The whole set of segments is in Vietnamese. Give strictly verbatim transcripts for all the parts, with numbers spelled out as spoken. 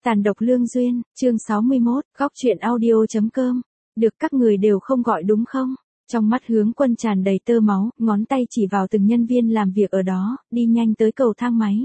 Tàn độc lương duyên, chương sáu mươi mốt, góc truyện audio.com. Được các người đều không gọi đúng không? Trong mắt Hướng Quân tràn đầy tơ máu, ngón tay chỉ vào từng nhân viên làm việc ở đó, đi nhanh tới cầu thang máy.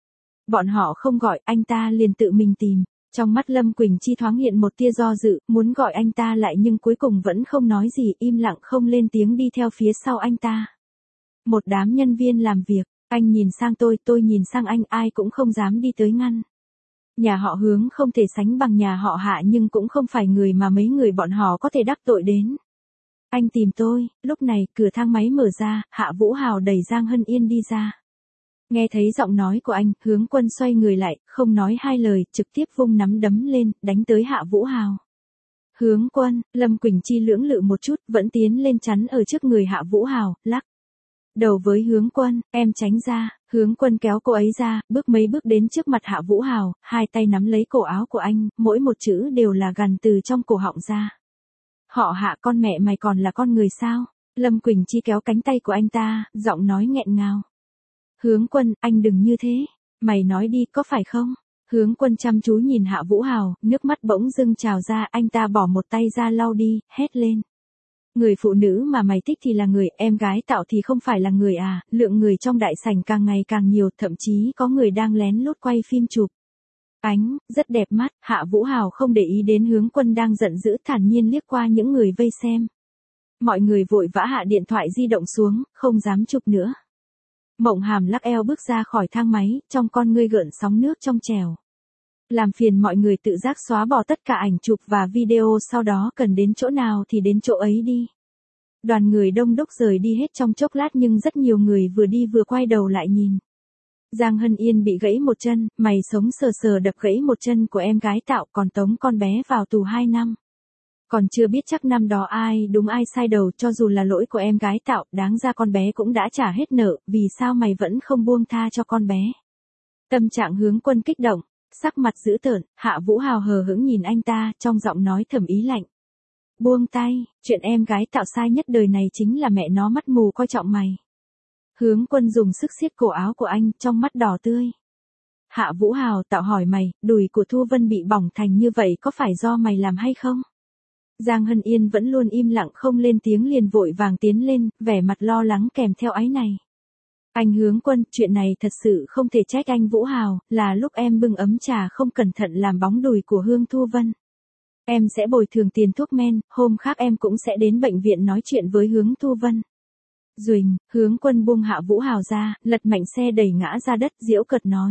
Bọn họ không gọi, anh ta liền tự mình tìm. Trong mắt Lâm Quỳnh Chi thoáng hiện một tia do dự, muốn gọi anh ta lại nhưng cuối cùng vẫn không nói gì, im lặng không lên tiếng đi theo phía sau anh ta. Một đám nhân viên làm việc, anh nhìn sang tôi, tôi nhìn sang anh, ai cũng không dám đi tới ngăn. Nhà họ Hướng không thể sánh bằng nhà họ Hạ nhưng cũng không phải người mà mấy người bọn họ có thể đắc tội đến. Anh tìm tôi, lúc này cửa thang máy mở ra, Hạ Vũ Hào đẩy Giang Hân Yên đi ra. Nghe thấy giọng nói của anh, Hướng Quân xoay người lại, không nói hai lời, trực tiếp vung nắm đấm lên, đánh tới Hạ Vũ Hào. Hướng Quân, Lâm Quỳnh Chi lưỡng lự một chút, vẫn tiến lên chắn ở trước người Hạ Vũ Hào, lắc đầu với Hướng Quân, em tránh ra. Hướng Quân kéo cô ấy ra, bước mấy bước đến trước mặt Hạ Vũ Hào, hai tay nắm lấy cổ áo của anh, mỗi một chữ đều là gằn từ trong cổ họng ra. Họ Hạ, con mẹ mày còn là con người sao? Lâm Quỳnh Chi kéo cánh tay của anh ta, giọng nói nghẹn ngào. Hướng Quân, anh đừng như thế, mày nói đi, có phải không? Hướng Quân chăm chú nhìn Hạ Vũ Hào, nước mắt bỗng dưng trào ra, anh ta bỏ một tay ra lau đi, hét lên. Người phụ nữ mà mày thích thì là người, em gái tạo thì không phải là người à, lượng người trong đại sảnh càng ngày càng nhiều, thậm chí có người đang lén lút quay phim chụp. Ánh, rất đẹp mắt, Hạ Vũ Hào không để ý đến Hướng Quân đang giận dữ, thản nhiên liếc qua những người vây xem. Mọi người vội vã hạ điện thoại di động xuống, không dám chụp nữa. Mộng Hàm lắc eo bước ra khỏi thang máy, trong con ngươi gợn sóng nước trong trèo. Làm phiền mọi người tự giác xóa bỏ tất cả ảnh chụp và video, sau đó cần đến chỗ nào thì đến chỗ ấy đi. Đoàn người đông đúc rời đi hết trong chốc lát nhưng rất nhiều người vừa đi vừa quay đầu lại nhìn. Giang Hân Yên bị gãy một chân, mày sống sờ sờ đập gãy một chân của em gái Tạo, còn tống con bé vào tù hai năm. Còn chưa biết chắc năm đó ai đúng ai sai đầu, cho dù là lỗi của em gái Tạo, đáng ra con bé cũng đã trả hết nợ, vì sao mày vẫn không buông tha cho con bé? Tâm trạng Hướng Quân kích động, sắc mặt dữ tợn, Hạ Vũ Hào hờ hững nhìn anh ta, trong giọng nói thầm ý lạnh. Buông tay, chuyện em gái Tạo sai nhất đời này chính là mẹ nó mắt mù coi trọng mày. Hướng Quân dùng sức siết cổ áo của anh, trong mắt đỏ tươi. Hạ Vũ Hào, Tạo hỏi mày, đùi của Thu Vân bị bỏng thành như vậy có phải do mày làm hay không? Giang Hân Yên vẫn luôn im lặng không lên tiếng, liền vội vàng tiến lên, vẻ mặt lo lắng kèm theo áy này. Anh Hướng Quân, chuyện này thật sự không thể trách anh Vũ Hào, là lúc em bưng ấm trà không cẩn thận làm bóng đùi của Hương Thu Vân. Em sẽ bồi thường tiền thuốc men, hôm khác em cũng sẽ đến bệnh viện nói chuyện với Hướng Thu Vân. Duỳnh, Hướng Quân buông Hạ Vũ Hào ra, lật mạnh xe đẩy ngã ra đất, giễu cợt nói.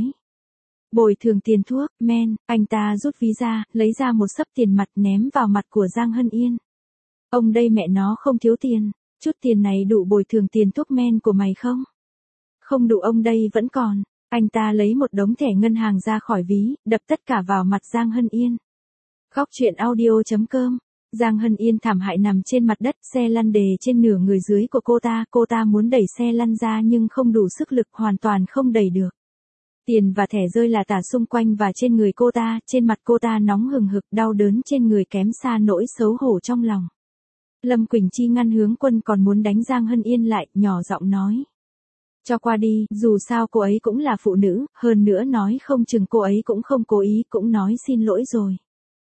Bồi thường tiền thuốc, men, anh ta rút ví ra, lấy ra một xấp tiền mặt ném vào mặt của Giang Hân Yên. Ông đây mẹ nó không thiếu tiền, chút tiền này đủ bồi thường tiền thuốc men của mày không? Không đủ ông đây vẫn còn. Anh ta lấy một đống thẻ ngân hàng ra khỏi ví, đập tất cả vào mặt Giang Hân Yên. Góc truyện audio.com. Giang Hân Yên thảm hại nằm trên mặt đất, xe lăn đề trên nửa người dưới của cô ta, cô ta muốn đẩy xe lăn ra nhưng không đủ sức lực, hoàn toàn không đẩy được. Tiền và thẻ rơi là tả xung quanh và trên người cô ta, trên mặt cô ta nóng hừng hực, đau đớn trên người kém xa nỗi xấu hổ trong lòng. Lâm Quỳnh Chi ngăn Hướng Quân còn muốn đánh Giang Hân Yên lại, nhỏ giọng nói. Cho qua đi, dù sao cô ấy cũng là phụ nữ, hơn nữa nói không chừng cô ấy cũng không cố ý, cũng nói xin lỗi rồi.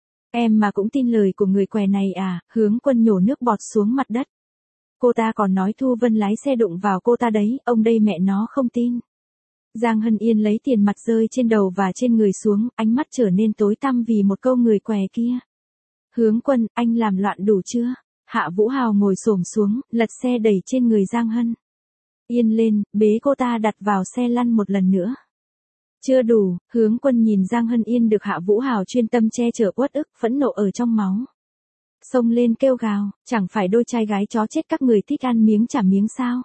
Em mà cũng tin lời của người què này à? Hướng Quân nhổ nước bọt xuống mặt đất. Cô ta còn nói Thu Vân lái xe đụng vào cô ta đấy, ông đây mẹ nó không tin. Giang Hân Yên lấy tiền mặt rơi trên đầu và trên người xuống, ánh mắt trở nên tối tăm vì một câu người què kia. Hướng Quân, anh làm loạn đủ chưa? Hạ Vũ Hào ngồi xổm xuống, lật xe đẩy trên người Giang Hân Yên lên, bế cô ta đặt vào xe lăn một lần nữa. Chưa đủ, Hướng Quân nhìn Giang Hân Yên được Hạ Vũ Hào chuyên tâm che chở uất ức, phẫn nộ ở trong máu. Xông lên kêu gào, chẳng phải đôi trai gái chó chết các người thích ăn miếng trả miếng sao?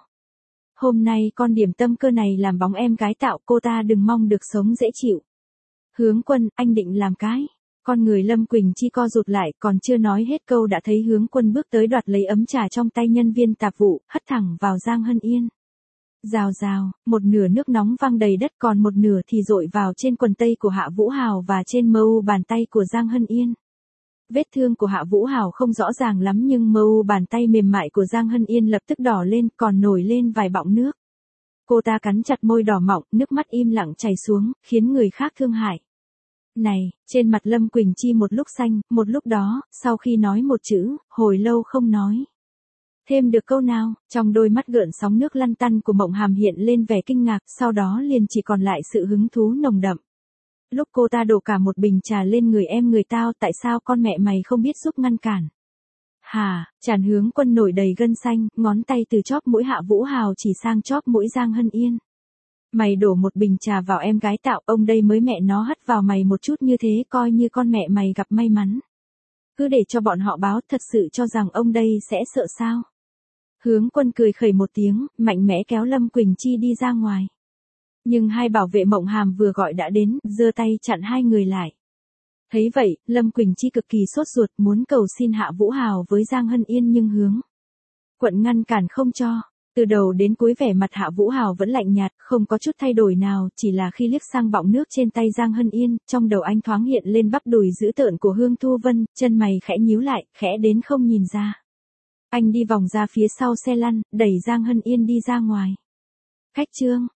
Hôm nay con điểm tâm cơ này làm bóng em gái Tạo, cô ta đừng mong được sống dễ chịu. Hướng Quân, anh định làm cái? Con người Lâm Quỳnh Chi co rụt lại, còn chưa nói hết câu đã thấy Hướng Quân bước tới đoạt lấy ấm trà trong tay nhân viên tạp vụ, hất thẳng vào Giang Hân Yên. Rào rào, một nửa nước nóng văng đầy đất, còn một nửa thì dội vào trên quần tây của Hạ Vũ Hào và trên mờ u bàn tay của Giang Hân Yên. Vết thương của Hạ Vũ Hào không rõ ràng lắm nhưng mờ u bàn tay mềm mại của Giang Hân Yên lập tức đỏ lên, còn nổi lên vài bọng nước. Cô ta cắn chặt môi đỏ mọng, nước mắt im lặng chảy xuống, khiến người khác thương hại. Này, trên mặt Lâm Quỳnh Chi một lúc xanh, một lúc đó, sau khi nói một chữ, hồi lâu không nói thêm được câu nào, trong đôi mắt gợn sóng nước lăn tăn của Mộng Hàm hiện lên vẻ kinh ngạc, sau đó liền chỉ còn lại sự hứng thú nồng đậm. Lúc cô ta đổ cả một bình trà lên người em người tao, tại sao con mẹ mày không biết giúp ngăn cản? Hà, Tràn Hướng Quân nổi đầy gân xanh, ngón tay từ chóp mũi Hạ Vũ Hào chỉ sang chóp mũi Giang Hân Yên. Mày đổ một bình trà vào em gái tạo, ông đây mới mẹ nó hất vào mày một chút như thế, coi như con mẹ mày gặp may mắn. Cứ để cho bọn họ báo, thật sự cho rằng ông đây sẽ sợ sao? Hướng Quân cười khẩy một tiếng, mạnh mẽ kéo Lâm Quỳnh Chi đi ra ngoài. Nhưng hai bảo vệ Mộng Hàm vừa gọi đã đến, giơ tay chặn hai người lại. Thấy vậy, Lâm Quỳnh Chi cực kỳ sốt ruột, muốn cầu xin Hạ Vũ Hào với Giang Hân Yên nhưng Hướng Quận ngăn cản không cho. Từ đầu đến cuối vẻ mặt Hạ Vũ Hào vẫn lạnh nhạt, không có chút thay đổi nào, chỉ là khi liếc sang bọng nước trên tay Giang Hân Yên, trong đầu anh thoáng hiện lên bắp đùi dữ tợn của Hương Thu Vân, chân mày khẽ nhíu lại, khẽ đến không nhìn ra. Anh đi vòng ra phía sau xe lăn, đẩy Giang Hân Yên đi ra ngoài. Khách trương,